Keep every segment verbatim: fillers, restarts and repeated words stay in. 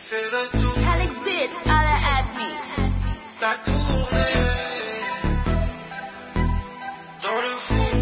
fait le tour. Alex Bit, alla at me. T'as tourné dans le four.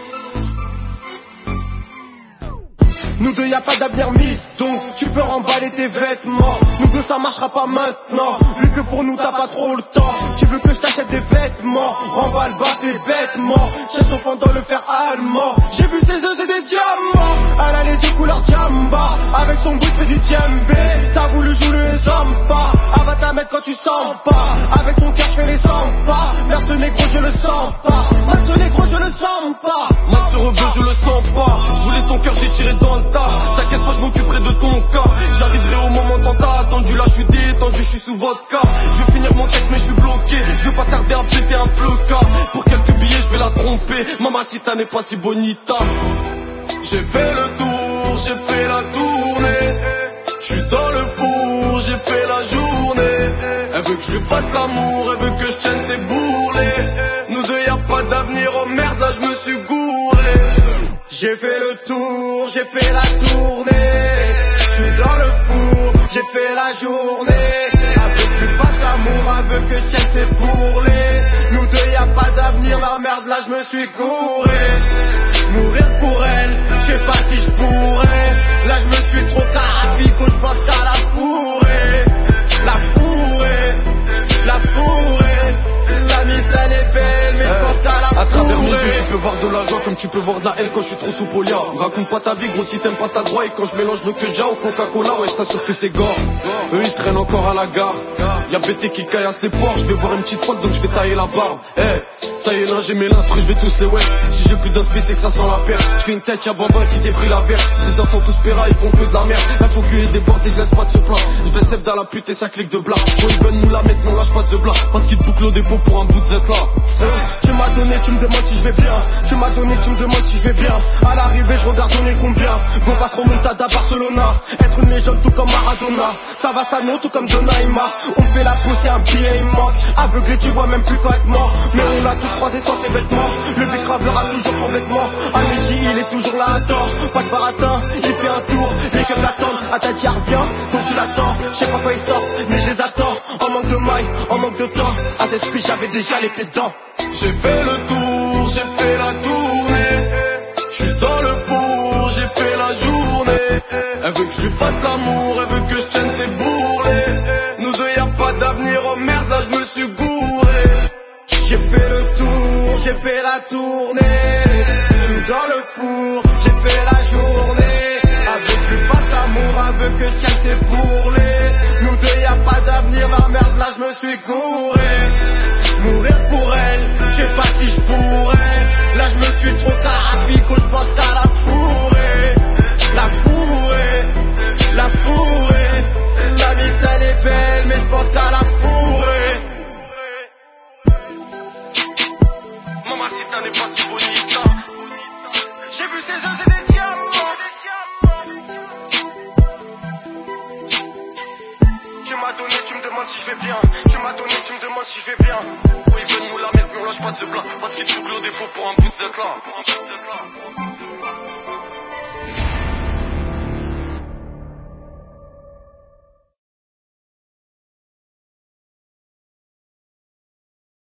Nous deux y'a pas d'avenir miss, donc tu peux remballer tes vêtements. Nous deux ça marchera pas maintenant, vu que pour nous t'as pas trop le temps. Tu veux que je t'achète des vêtements, remballe bas tes vêtements. Cherche au fond dans le fer allemand. J'ai vu ses yeux c'est des diamants. Elle a les yeux couleur jamba, avec son bout fait du djembé. T'as voulu jouer le samba, elle va ta mettre quand tu sens pas. Avec son cœur je fais les cent pas. Merde ce négro je le sens pas. Merde ce négro je le sens pas. Merde ce rebeu je le sens pas. Je voulais ton cœur j'ai tiré dans le tas. T'inquiète pas je m'occuperai de ton cas. J'arriverai au moment tant t'as attendu. Là je suis détendu, je suis sous vodka. Je vais finir mon texte mais je suis bloqué. Je vais pas tarder à péter un placard. Pour quelques billets je vais la tromper. Mamacita n'est pas si bonita. J'ai fait le tour, j'ai fait la tournée. J'suis dans le four, j'ai fait la journée. Elle veut que je lui fasse l'amour, elle veut que je tienne ses bourrelets. Nous deux y'a pas d'avenir, oh merde là je me suis gouré. J'ai fait le tour, j'ai fait la tournée. J'suis dans le four, j'ai fait la journée. Elle veut que je lui fasse l'amour, elle veut que je tienne ses bourrelets. Nous deux y'a pas d'avenir, la merde là je me suis gouré. Mourir pour elle, je sais pas si je pourrais. Là je me suis trop carafico, je pense qu'à la fourrer. La fourrer, la fourrer. La mise elle est belle, mais je pense qu'à la fourrer. À travers mes yeux tu peux voir de la joie comme tu peux voir de la haine quand je suis trop sous polia. Raconte pas ta vie gros si t'aimes pas ta droit. Et quand je mélange le que au Coca-Cola, ouais je t'assure que c'est gore. Eux ils traînent encore à la gare. Y'a B T qui caillasse les porcs. Je vais voir une petite fois donc je vais tailler la barbe. Eh hey, ça y est là j'ai mes l'instru, je vais tous les ouais. Si j'ai plus d'inspi c'est que ça sent la perte. Je fais une tête y'a Bambin qui débris la verre. Ces enfants tous péra ils font que de la merde. Là faut qu'il y ait des bords et je laisse pas de se plaindre. Je vais sève dans la pute et ça clique de blas. Faut une bonne nous la mettre non lâche pas de ce blas. Parce qu'il te boucle au dépôt pour un bout de zette là. Tu m'as donné tu me demandes si je vais bien. Tu m'as donné tu me demandes si je vais bien. À l'arrivée je regarde on est combien. Go passe remontada Barcelona. Être une légende tout comme Maradona. Ça va ça non tout comme Donaïma. On fait la pousse et un billet il manque. Aveuglé tu vois même plus correctement. Mais on a tous croisé sans ses vêtements. Le bécraveur a toujours son vêtement. À midi il est toujours là à tort. Pas de baratin, il fait un tour. Les keufs l'attendent, à ta tia revient. Donc tu l'attends, je sais pas quoi il sort. Mais je les attends, en manque de mailles, en manque de temps. À cette speech j'avais déjà les pieds dedans. J'ai fait le tour, j'ai fait la tournée. J'suis dans le four, j'ai fait la journée. Elle veut que je lui fasse l'amour, elle veut que je tienne ses bourrelets. Nous deux y'a pas d'avenir, oh merde là je me suis gouré. J'ai fait le tour, j'ai fait la tournée. J'suis dans le four, j'ai fait la journée. Elle veut que je lui fasse l'amour, elle veut que je tienne ses bourrelets. Nous deux y'a pas d'avenir, la merde là je me suis gouré. Mourir pour elle, je sais pas si je pourrais. Là je me suis trop carafico, je pense qu'à la fourrer. La fourrer, la fourrer. La vie elle est belle, mais je pense qu'à la fourrer. Mamacita n'est pas si bonita. J'ai vu ses yeux, c'est des diamants. Tu m'as donné, tu me demandes si je vais bien. Tu m'as donné, tu me demandes si je vais bien. Oui, ils veulent nous la mettre, mais on lâche pas de ce plat. Parce qu'ils te bouclent au dépôt pour un bout de zette là.